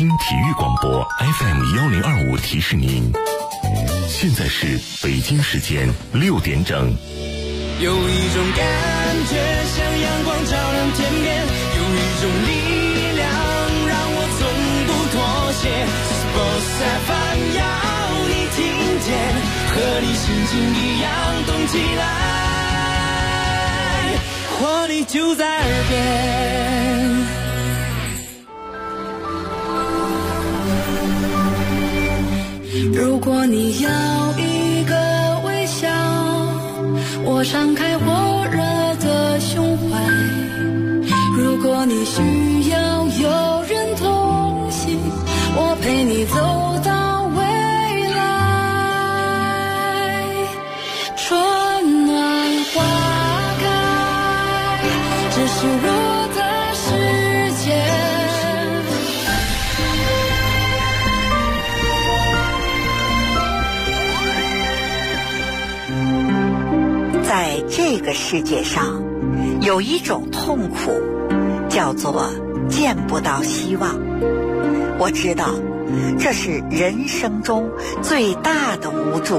京体育广播 FM1025提示您，现在是北京时间6点整。 有一种感觉像阳光照亮天边，有一种力量让我从不妥协。Boss FM 要你听见，和你心情一样动起来，活力就在耳边。 如果你要一个微笑，我敞开火热的胸怀。如果你需要有人同行，我陪你走到未来。春暖花开，这是我的世界。 在这个世界上，有一种痛苦，叫做见不到希望。我知道，这是人生中最大的无助。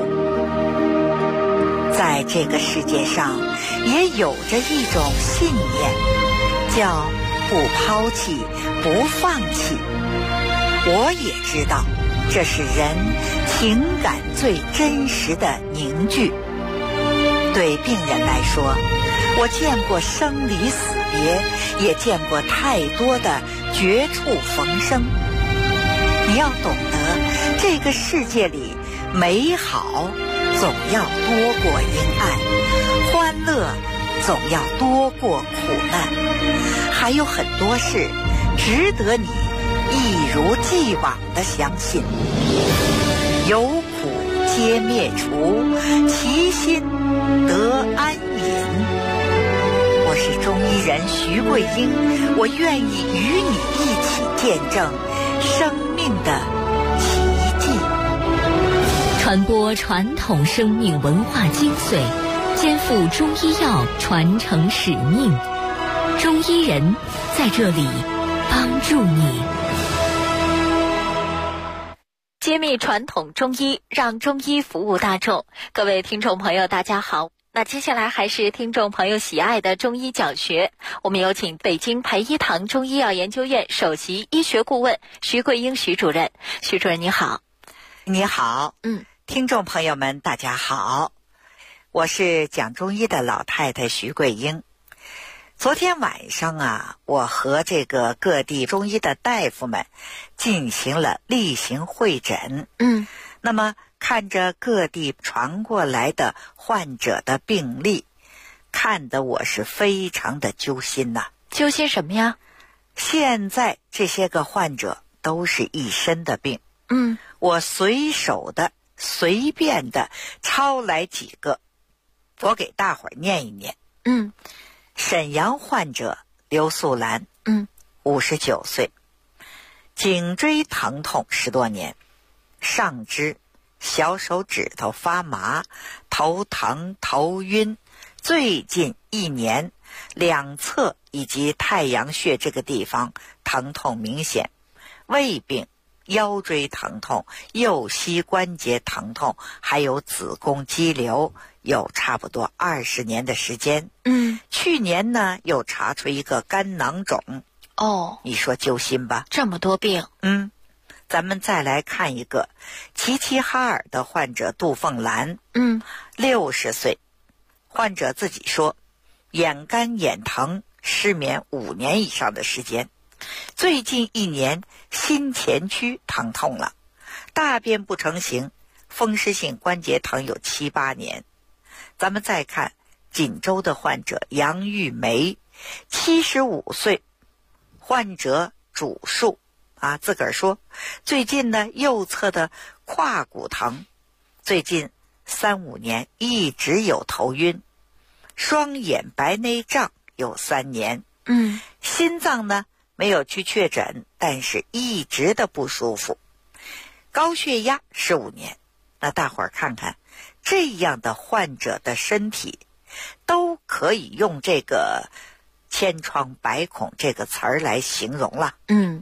在这个世界上，也有着一种信念，叫不抛弃，不放弃。我也知道，这是人情感最真实的凝聚。对病人来说，我见过生离死别，也见过太多的绝处逢生。你要懂得，这个世界里美好总要多过阴暗，欢乐总要多过苦难，还有很多事值得你一如既往地相信。有苦皆灭除，其心得安隐。我是中医人徐桂英，我愿意与你一起见证生命的奇迹， 传播传统生命文化精髓，肩负中医药传承使命。中医人在这里帮助你。揭秘传统中医，让中医服务大众。各位听众朋友大家好，那接下来还是听众朋友喜爱的中医讲学，我们有请北京培一堂中医药研究院首席医学顾问徐桂英徐主任。徐主任你好。 你好。听众朋友们大家好，我是讲中医的老太太徐桂英。昨天晚上啊，我和这个各地中医的大夫们进行了例行会诊。那么看着各地传过来的患者的病例，看得我是非常的揪心呐。 揪心什么呀？ 现在这些个患者都是一身的病。我随手的随便的抄来几个，我给大伙儿念一念。沈阳患者刘素兰，59岁，颈椎疼痛10多年，上肢、小手指头发麻，头疼头晕，最近1年两侧以及太阳穴这个地方疼痛明显，胃病、腰椎疼痛、右膝关节疼痛，还有子宫肌瘤，有差不多20年的时间。去年呢又查出一个肝囊肿。你说揪心吧？ 这么多病。 咱们再来看一个齐齐哈尔的患者杜凤兰，60岁，患者自己说眼干眼疼，失眠5年以上的时间，最近1年心前区疼痛了，大便不成形，风湿性关节疼有7、8年。咱们再看锦州的患者杨玉梅，75岁，患者主述自个儿说最近呢右侧的胯骨疼，最近3、5年一直有头晕，双眼白内障有3年。心脏呢没有去确诊，但是一直的不舒服，高血压15年。那大伙儿看看这样的患者的身体都可以用这个千疮百孔这个词儿来形容了。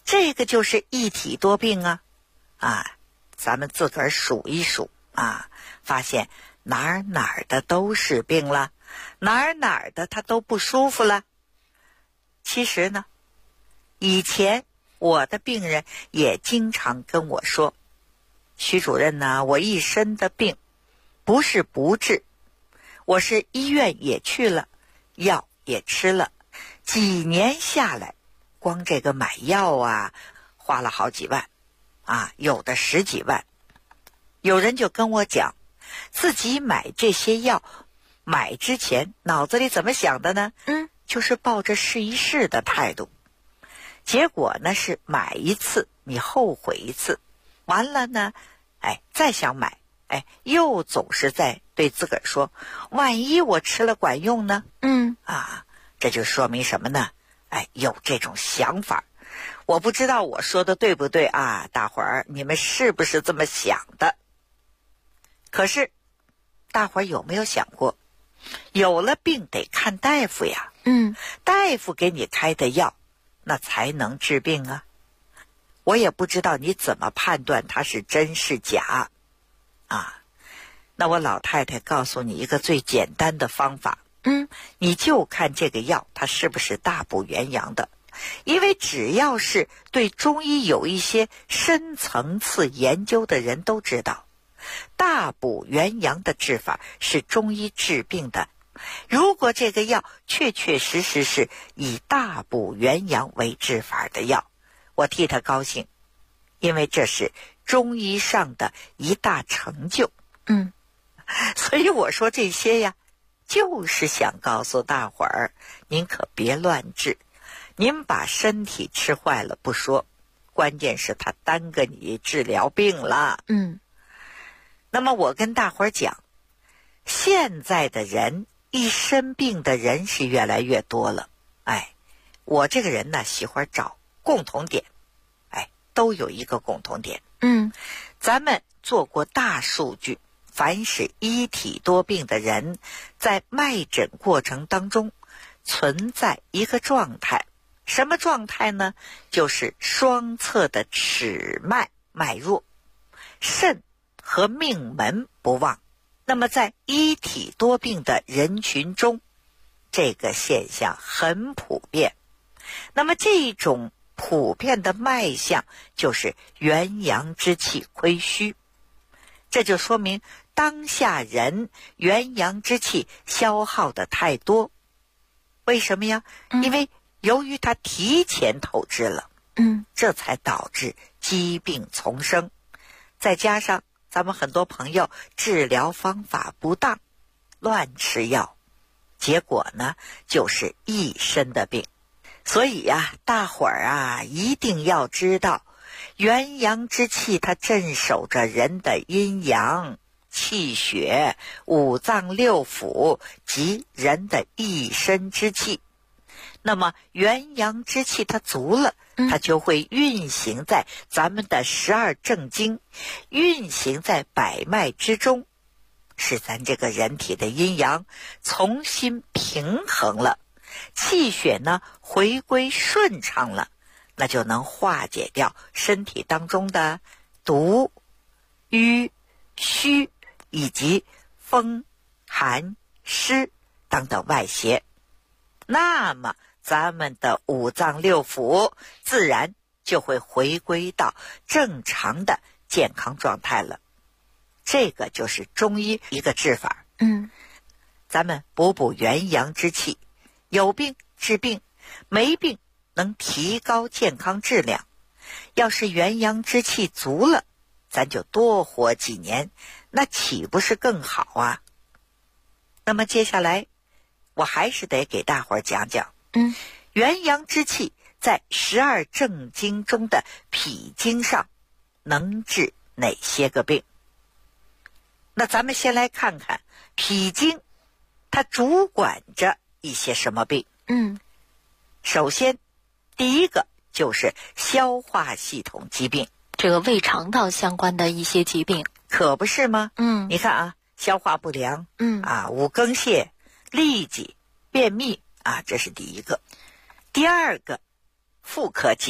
这个就是一体多病啊！咱们自个儿数一数啊，发现哪儿的都是病了，哪儿的他都不舒服了。其实呢，以前我的病人也经常跟我说，徐主任呢，我一身的病不是不治，我是医院也去了，药也吃了，几年下来，光这个买药啊，花了好几万啊，有的10几万。有人就跟我讲，自己买这些药，买之前脑子里怎么想的呢？就是抱着试一试的态度。结果呢是买一次，你后悔一次，完了呢，再想买，又总是在对自个儿说，万一我吃了管用呢？这就说明什么呢？有这种想法。我不知道我说的对不对啊，大伙儿你们是不是这么想的？可是大伙儿有没有想过，有了病得看大夫呀，大夫给你开的药那才能治病啊。我也不知道你怎么判断它是真是假啊。那我老太太告诉你一个最简单的方法，你就看这个药它是不是大补元阳的。因为只要是对中医有一些深层次研究的人都知道，大补元阳的治法是中医治病的。如果这个药确确实实是以大补元阳为治法的药，我替他高兴，因为这是中医上的一大成就。所以我说这些呀，就是想告诉大伙儿，您可别乱治。您把身体吃坏了不说，关键是它耽搁你治疗病了。那么我跟大伙儿讲，现在的人一生病的人是越来越多了。我这个人呢，喜欢找共同点，都有一个共同点。咱们做过大数据，凡是一体多病的人，在脉诊过程当中存在一个状态。什么状态呢？就是双侧的尺脉脉弱，肾和命门不旺。那么在一体多病的人群中，这个现象很普遍。那么这种普遍的脉象就是元阳之气亏虚，这就说明当下人元阳之气消耗的太多。为什么呀？因为由于他提前透支了，这才导致疾病丛生。再加上咱们很多朋友治疗方法不当，乱吃药，结果呢就是一身的病。所以呀，大伙儿啊一定要知道，元阳之气它镇守着人的阴阳、气血、五脏六腑及人的一身之气。那么元阳之气它足了，它就会运行在咱们的12正经，运行在百脉之中，使咱这个人体的阴阳重新平衡了，气血呢回归顺畅了，那就能化解掉身体当中的毒、瘀、虚以及风、寒、湿等等外邪。那么咱们的五脏六腑自然就会回归到正常的健康状态了。这个就是中医一个治法。咱们补元阳之气，有病治病，没病能提高健康质量。要是元阳之气足了，咱就多活几年，那岂不是更好啊？那么接下来我还是得给大伙儿讲讲，元阳之气在12正经中的脾经上能治哪些个病？那咱们先来看看脾经它主管着一些什么病。首先第一个就是消化系统疾病， 这个胃肠道相关的一些疾病， 可不是吗？你看啊，消化不良，五更泻、痢疾、便秘啊，这是第一个。第二个妇科疾病，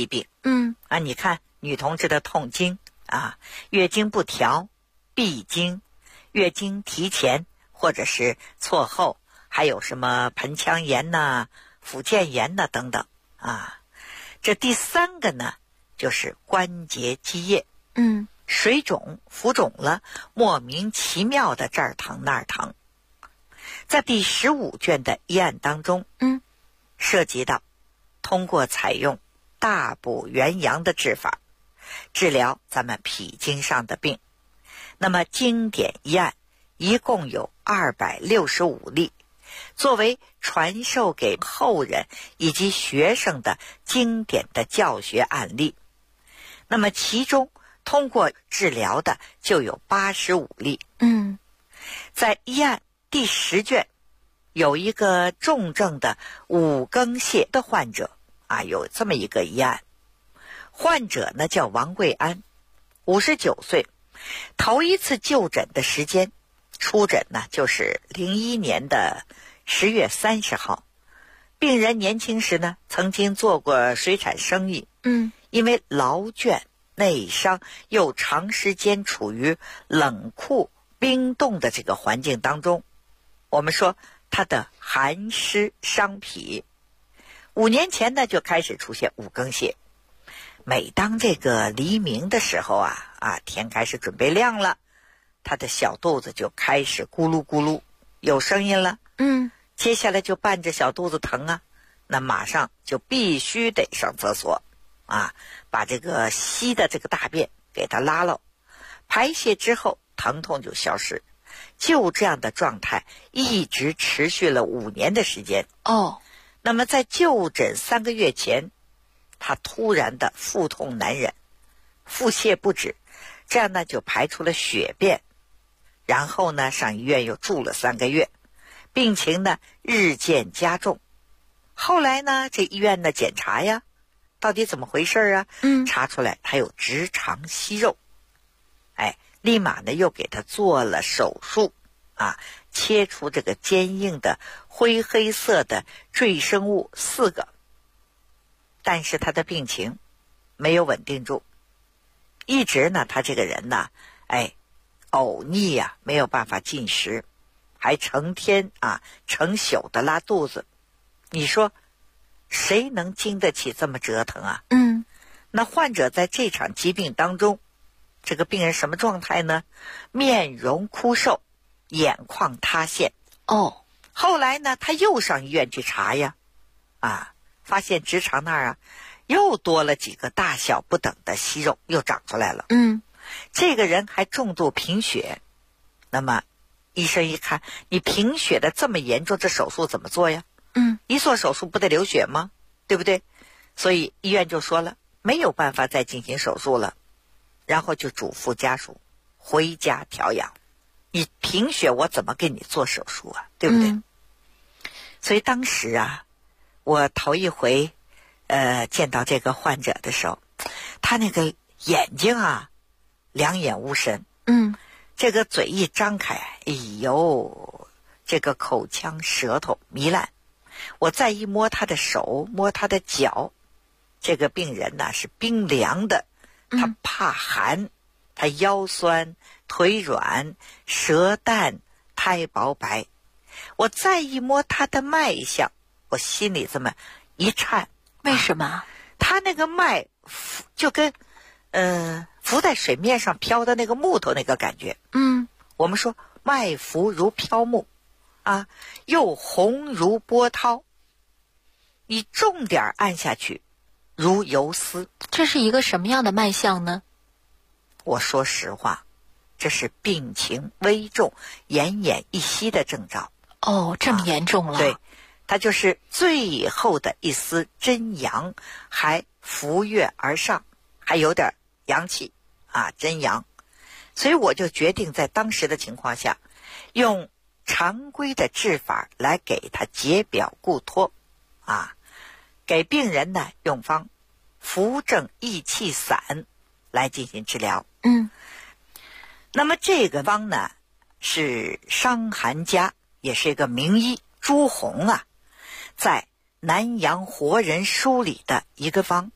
你看女同志的痛经啊，月经不调、闭经、月经提前或者是错后，还有什么盆腔炎呐、附件炎呐等等啊。这第3个呢，就是关节积液，水肿、浮肿了，莫名其妙的这儿疼那儿疼。在第15卷的医案当中，涉及到通过采用大补元阳的治法，治疗咱们脾经上的病。那么经典医案一共有265例，作为传授给后人以及学生的经典的教学案例。那么其中通过治疗的就有85例。在医案第10卷有一个重症的5更泻的患者啊，有这么一个医案。患者呢叫王贵安，59岁，头一次就诊的时间出诊呢就是01年的10月30号。病人年轻时呢曾经做过水产生意，因为劳倦内伤，又长时间处于冷酷冰冻的这个环境当中，我们说他的寒湿伤脾。5年前呢就开始出现5更泻。每当这个黎明的时候天开始准备亮了，他的小肚子就开始咕噜咕噜有声音了。接下来就伴着小肚子疼啊，那马上就必须得上厕所把这个稀的这个大便给它拉了，排泄之后疼痛就消失。就这样的状态一直持续了5年的时间。那么在就诊3个月前，他突然的腹痛难忍，腹泻不止，这样呢就排出了血便，然后呢上医院又住了3个月，病情呢日渐加重。后来呢这医院的检查呀，到底怎么回事啊？查出来他有直肠息肉，立马呢又给他做了手术切除这个坚硬的灰黑色的赘生物4个。但是他的病情没有稳定住，一直呢他这个人呢呕逆没有办法进食，还成天成宿的拉肚子。你说谁能经得起这么折腾啊？那患者在这场疾病当中，这个病人什么状态呢？面容枯瘦，眼眶塌陷。后来呢他又上医院去查呀，发现直肠那儿又多了几个大小不等的息肉，又长出来了。这个人还重度贫血。那么医生一看，你贫血的这么严重，这手术怎么做呀？一做手术不得流血吗？对不对？所以医院就说了，没有办法再进行手术了，然后就嘱咐家属回家调养。你贫血我怎么给你做手术啊？对不对？所以当时我头一回见到这个患者的时候，他那个眼睛两眼无神，这个嘴一张开，这个口腔舌头糜烂。我再一摸他的手，摸他的脚，这个病人是冰凉的，他怕寒，他腰酸腿软，舌淡苔薄白。我再一摸他的脉象，我心里这么一颤。 为什么？ 他那个脉就跟浮在水面上飘的那个木头那个感觉。我们说脉浮如飘木又红如波涛，你重点按下去如游丝。 这是一个什么样的脉象呢？ 我说实话，这是病情危重奄奄一息的征兆。 这么严重了？ 对，它就是最后的一丝真阳还浮跃而上，还有点阳气真阳。所以我就决定在当时的情况下，用常规的治法来给他解表固脱给病人呢用方扶正益气散来进行治疗。那么这个方呢是伤寒家，也是一个名医朱洪在南阳活人书里的一个方。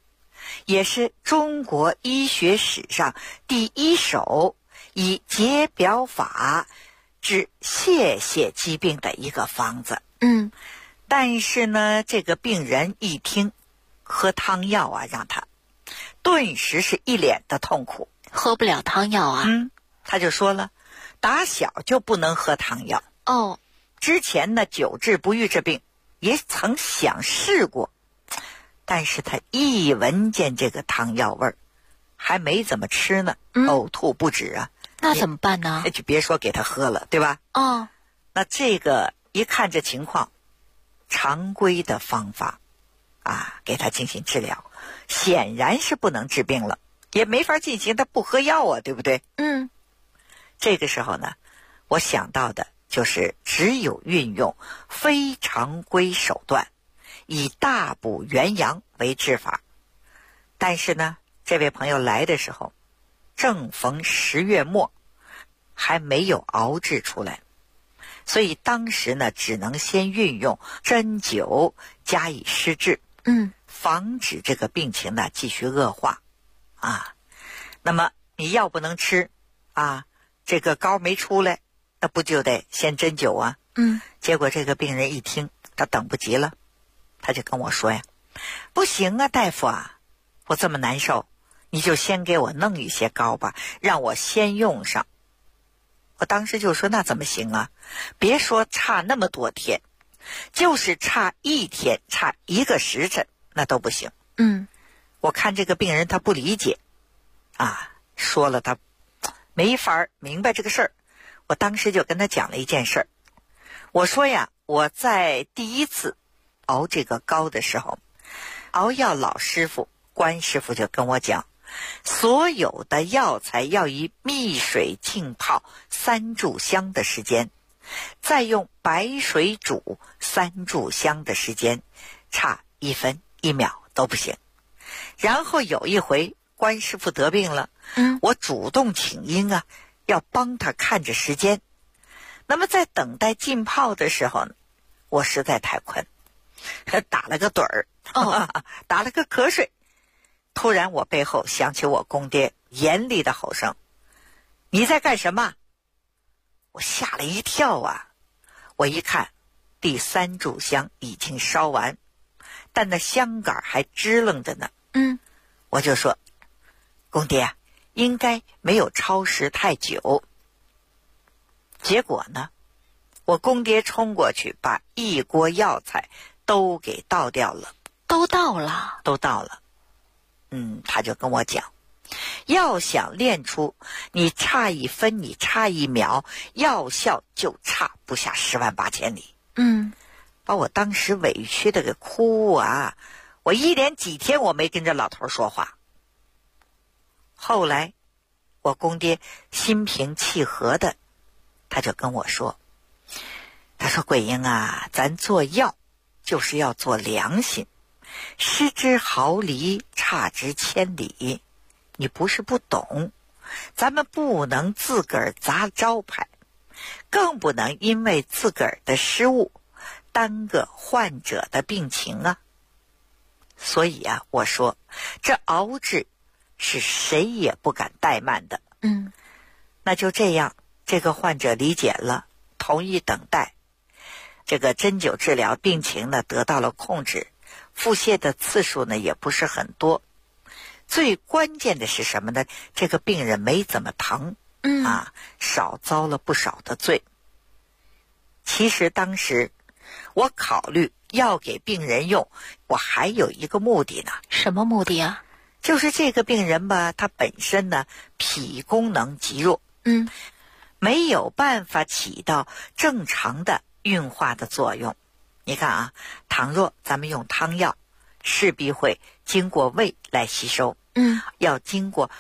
也是中国医学史上第一手以解表法治泄泻疾病的一个方子。但是呢，这个病人一听喝汤药啊，让他顿时是一脸的痛苦， 喝不了汤药啊。 他就说了，打小就不能喝汤药。之前呢，久治不愈这病也曾想试过，但是他一闻见这个汤药味儿，还没怎么吃呢，呕吐不止啊。 那怎么办呢？ 就别说给他喝了，对吧？那这个一看这情况，常规的方法给他进行治疗，显然是不能治病了，也没法进行，他不喝药啊，对不对？这个时候呢，我想到的就是只有运用非常规手段，以大补元阳为治法。但是呢，这位朋友来的时候正逢10月末，还没有熬制出来，所以当时呢，只能先运用针灸加以施治，防止这个病情呢继续恶化那么你药不能吃这个膏没出来，那不就得先针灸啊？结果这个病人一听，他等不及了，他就跟我说呀，不行啊，大夫啊，我这么难受，你就先给我弄一些膏吧，让我先用上。我当时就说，那怎么行啊？别说差那么多天，就是差1天，差1个时辰，那都不行。我看这个病人他不理解说了他没法明白这个事儿。我当时就跟他讲了一件事儿，我说呀，我在第一次熬这个膏的时候，熬药老师傅关师傅就跟我讲，所有的药材要以蜜水浸泡3炷香的时间，再用白水煮3炷香的时间，差1分1秒都不行。然后有一回关师傅得病了，我主动请缨要帮他看着时间。那么在等待浸泡的时候呢，我实在太困，打了个盹儿，打了个瞌睡。突然我背后响起我公爹严厉的吼声，你在干什么？我吓了一跳我一看第3炷香已经烧完，但那香杆还支棱着呢。我就说，公爹应该没有超时太久。结果呢，我公爹冲过去把一锅药材都给倒掉了。 都倒了。 他就跟我讲，要想练出你差1分，你差1秒，药效就差不下10万8千里。把我当时委屈的给哭我一连几天我没跟这老头说话。后来我公爹心平气和的，他就跟我说，他说，桂英咱做药就是要做良心，失之毫厘，差之千里。你不是不懂，咱们不能自个儿砸招牌，更不能因为自个儿的失误耽搁患者的病情所以我说这熬制是谁也不敢怠慢的。那就这样，这个患者理解了，同意等待。这个针灸治疗病情呢得到了控制，腹泻的次数呢也不是很多。最关键的是什么呢？这个病人没怎么疼少遭了不少的罪。其实当时我考虑要给病人用，我还有一个目的呢。 什么目的啊？ 就是这个病人吧，他本身呢脾功能极弱，没有办法起到正常的运化的作用。你看倘若咱们用汤药，势必会经过胃来吸收，要经过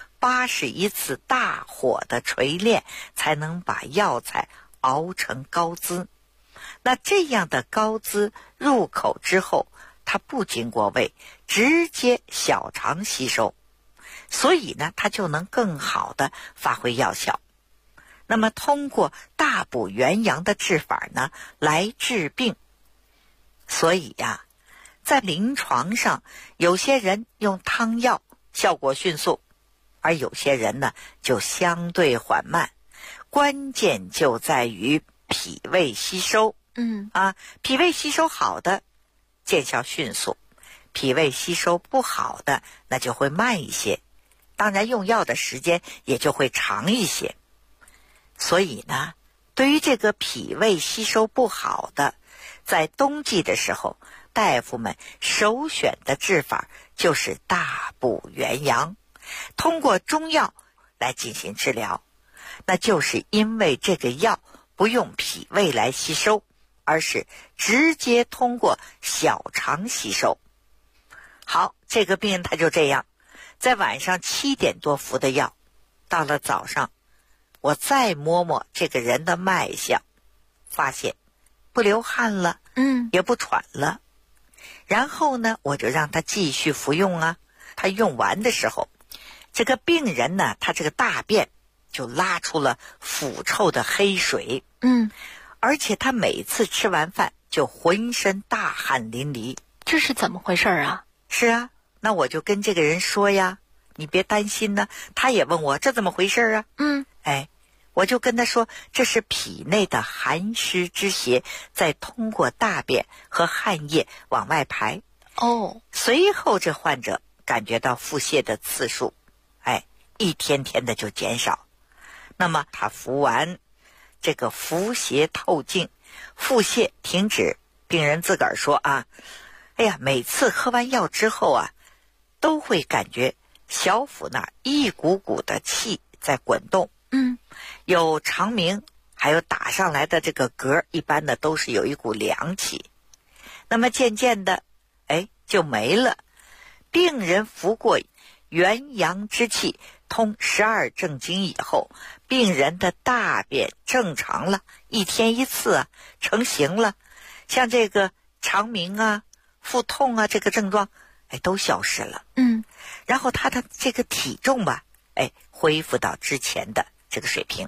81次大火的锤炼，才能把药材熬成膏滋。那这样的膏滋入口之后，它不经过胃，直接小肠吸收，所以呢，它就能更好的发挥药效。那么通过大补元阳的治法呢，来治病。所以在临床上，有些人用汤药效果迅速，而有些人呢就相对缓慢。关键就在于脾胃吸收。脾胃吸收好的见效迅速，脾胃吸收不好的那就会慢一些，当然用药的时间也就会长一些。所以呢，对于这个脾胃吸收不好的，在冬季的时候，大夫们首选的治法就是大补元阳，通过中药来进行治疗。那就是因为这个药不用脾胃来吸收，而是直接通过小肠吸收。好，这个病人他就这样，在晚上7点多服的药，到了早上我再摸摸这个人的脉象，发现不流汗了，也不喘了。然后呢，我就让他继续服用啊。他用完的时候，这个病人呢，他这个大便就拉出了腐臭的黑水，而且他每次吃完饭就浑身大汗淋漓。 这是怎么回事啊？ 是啊，那我就跟这个人说呀，你别担心呢。他也问我这怎么回事啊？我就跟他说，这是脾内的寒湿之邪在通过大便和汗液往外排。随后这患者感觉到腹泻的次数一天天的就减少。那么他服完这个伏邪透镜，腹泻停止，病人自个儿说啊，每次喝完药之后啊，都会感觉小腹那儿一股股的气在滚动，有肠鸣，还有打上来的这个嗝，一般的都是有一股凉气。那么渐渐的就没了。病人服过元阳之气通12正经以后，病人的大便正常了，1天1次啊，成型了。像这个肠鸣啊、腹痛啊，这个症状都消失了。然后他的这个体重吧恢复到之前的这个水平。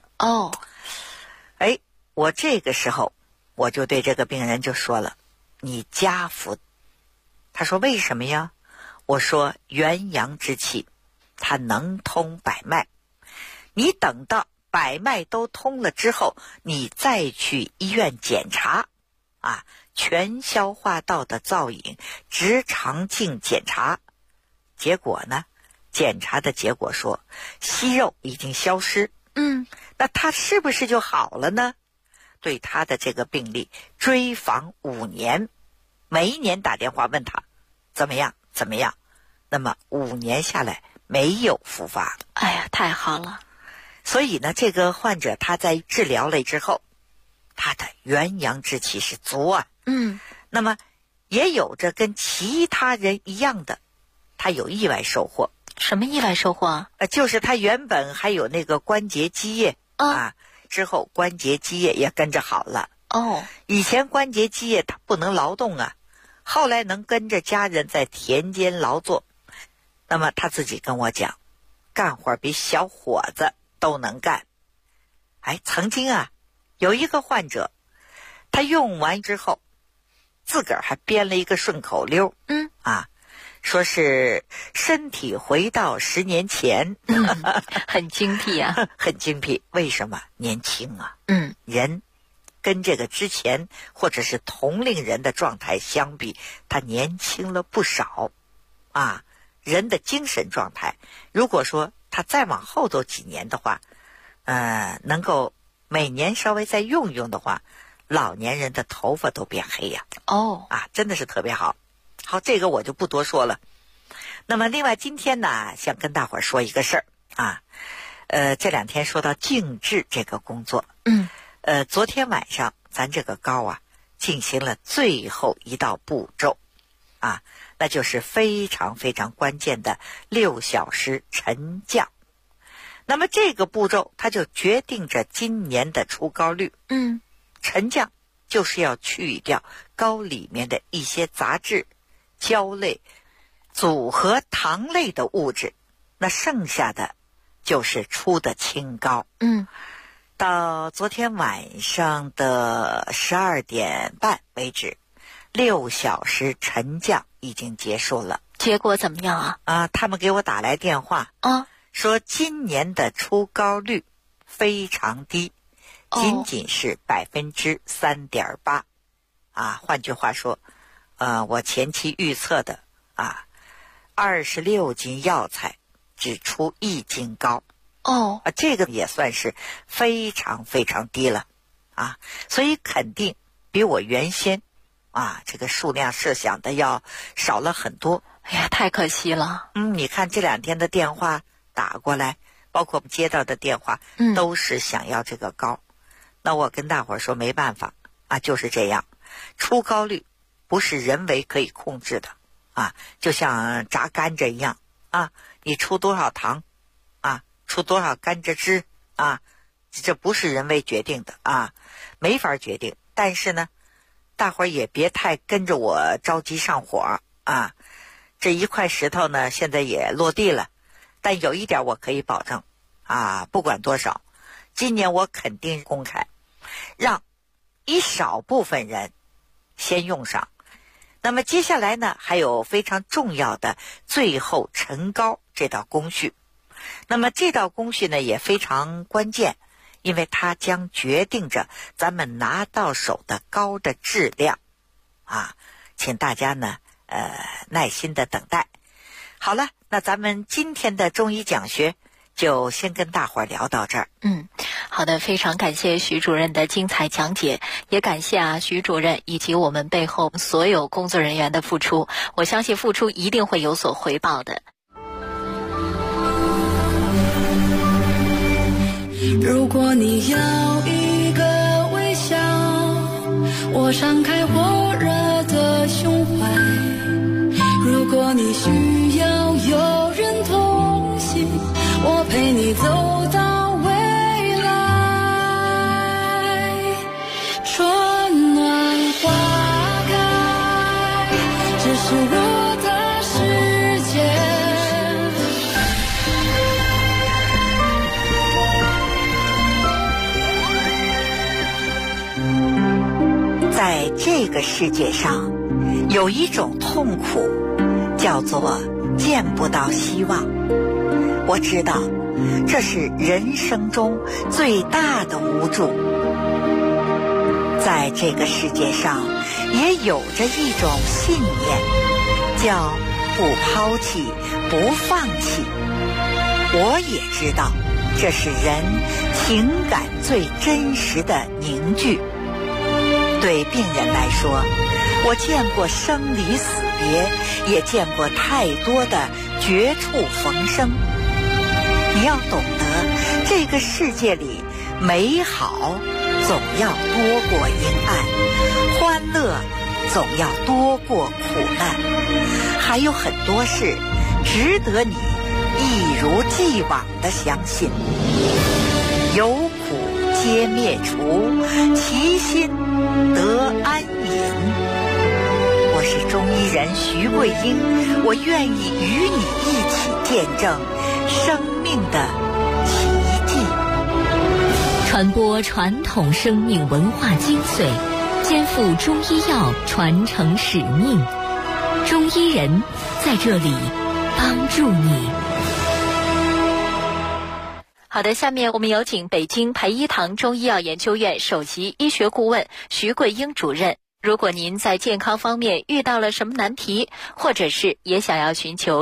我这个时候我就对这个病人就说了，你加服。他说为什么呀？我说元阳之气它能通百脉，你等到百脉都通了之后，你再去医院检查全消化道的造影、直肠镜检查，结果呢，检查的结果说息肉已经消失。那他是不是就好了呢？对他的这个病例追访5年，每一年打电话问他怎么样。那么5年下来没有复发。 太好了。 所以呢，这个患者他在治疗了之后，他的元阳之气是足啊。那么也有着跟其他人一样的，他有意外收获。 什么意外收获啊？ 就是他原本还有那个关节积液之后关节积液也跟着好了。以前关节积液他不能劳动啊，后来能跟着家人在田间劳作。那么他自己跟我讲，干活比小伙子都能干。曾经有一个患者，他用完之后自个儿还编了一个顺口溜，说是身体回到10年前。 很精辟啊。 很精辟。为什么？年轻啊。人跟这个之前或者是同龄人的状态相比，他年轻了不少人的精神状态，如果说他再往后走几年的话，能够每年稍微再用的话，老年人的头发都变黑呀。真的是特别好。好，这个我就不多说了。那么另外今天呢，想跟大伙儿说一个事儿这2天说到静置这个工作。昨天晚上咱这个高进行了最后一道步骤那就是非常非常关键的6小时沉降。那么这个步骤它就决定着今年的出高率。沉降就是要去掉膏里面的一些杂质、胶类、组合糖类的物质，那剩下的就是出的清膏。到昨天晚上的12点半为止， 6小时沉降已经结束了。 结果怎么样啊？ 他们给我打来电话说今年的出高率非常低，仅仅是3.8%。换句话说，我前期预测的26斤药材只出1斤高。这个也算是非常非常低了所以肯定比我原先这个数量设想的要少了很多。 哎呀，太可惜了。 你看这2天的电话打过来，包括接到的电话，都是想要这个高。那我跟大伙儿说没办法就是这样，出高率不是人为可以控制的就像榨甘蔗一样你出多少糖出多少甘蔗汁这不是人为决定的没法决定。但是呢，大伙儿也别太跟着我着急上火这一块石头呢，现在也落地了，但有一点我可以保证不管多少，今年我肯定公开，让一少部分人先用上。那么接下来呢，还有非常重要的最后陈膏这道工序。那么这道工序呢也非常关键，因为它将决定着咱们拿到手的膏的质量请大家呢耐心的等待。好了，那咱们今天的中医讲学就先跟大伙儿聊到这儿。 好的，非常感谢徐主任的精彩讲解，也感谢徐主任以及我们背后所有工作人员的付出，我相信付出一定会有所回报的。 如果你要一个微笑，我敞开火热的胸怀；如果你需要有人同行，我陪你走到未来。春暖花开，这是我的世界。 在这个世界上，有一种痛苦叫做见不到希望。我知道这是人生中最大的无助。在这个世界上也有着一种信念，叫不抛弃不放弃。我也知道这是人情感最真实的凝聚。对病人来说，我见过生离死别，也见过太多的绝处逢生。你要懂得，这个世界里美好总要多过阴暗，欢乐总要多过苦难，还有很多事值得你一如既往地相信。有苦皆灭除，其心得安隐。我是中医人徐桂英，我愿意与你一起见证生命的奇迹， 传播传统生命文化精髓，肩负中医药传承使命。中医人在这里帮助你。 好的，下面我们有请北京培一堂中医药研究院首席医学顾问徐桂英主任。如果您在健康方面遇到了什么难题，或者是也想要寻求